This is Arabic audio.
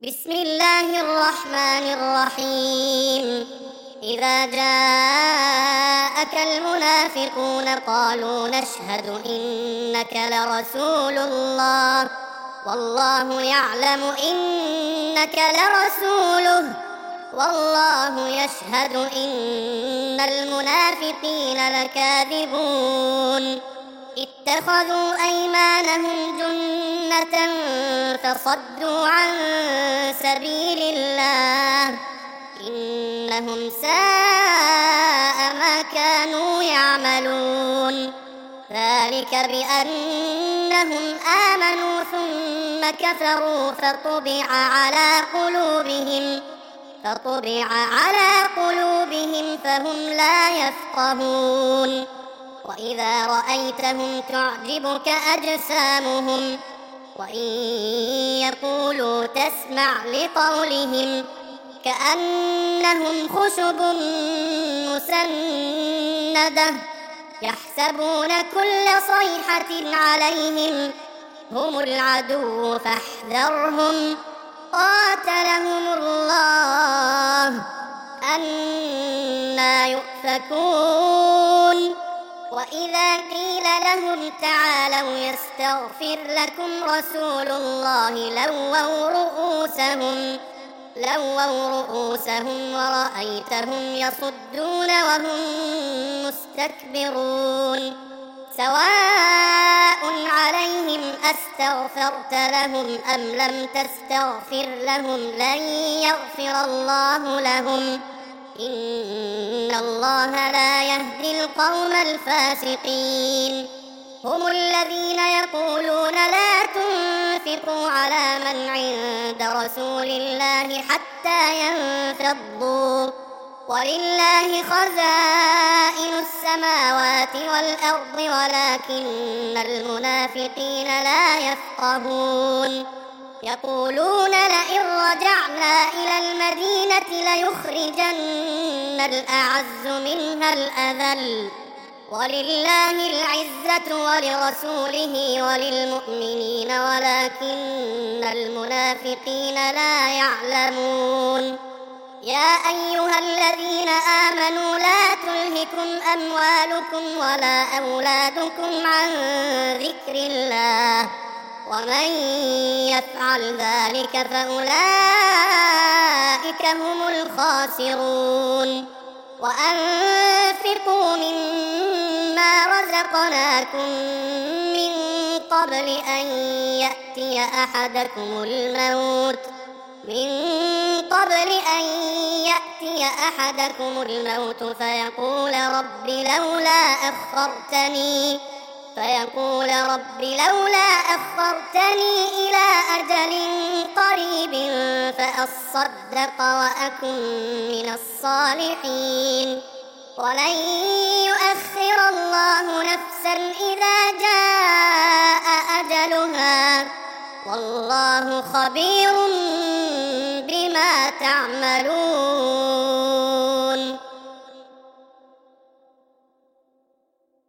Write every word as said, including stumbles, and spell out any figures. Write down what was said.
بسم الله الرحمن الرحيم. إذا جاءك المنافقون قالوا نشهد إنك لرسول الله والله يعلم إنك لرسوله والله يشهد إن المنافقين لكاذبون. اتخذوا أيمانهم جنة فصدوا عن سبيل الله إنهم ساء ما كانوا يعملون. ذلك بأنهم آمنوا ثم كفروا فطبع على قلوبهم فطبع على قلوبهم فهم لا يفقهون. وإذا رأيتهم تعجبك أجسامهم وإن يقولوا تسمع لقولهم كأنهم خشب مسندة يحسبون كل صيحة عليهم هم العدو فاحذرهم قاتلهم الله أنى يؤفكون. وإذا قيل لهم تعالوا يستغفر لكم رسول الله لووا رؤوسهم لووا رؤوسهم ورأيتهم يصدون وهم مستكبرون. سواء عليهم أستغفرت لهم أم لم تستغفر لهم لن يغفر الله لهم إن الله لا يهدي القوم الفاسقين. هم الذين يقولون لا تنفقوا على من عند رسول الله حتى ينفضوا ولله خزائن السماوات والأرض ولكن المنافقين لا يفقهون. يقولون لئن رجعنا إلى المدينة ليخرجن الأعز منها الأذل ولله العزة ولرسوله وللمؤمنين ولكن المنافقين لا يعلمون. يا أيها الذين آمنوا لا تلهكم أموالكم ولا أولادكم عن ذكر الله ومن يفعل ذلك فأولئك هم الخاسرون. وأنفقوا مما رزقناكم من قبل أن يأتي أحدكم الموت من قبل أن يأتي أحدكم الموت فيقول رب لولا أخرتني فيقول رب لولا أخرتني إلى أجل قريب فأصدق وأكن من الصالحين ولن يؤخر الله نفسا إذا جاء أجلها والله خبير بما تعملون.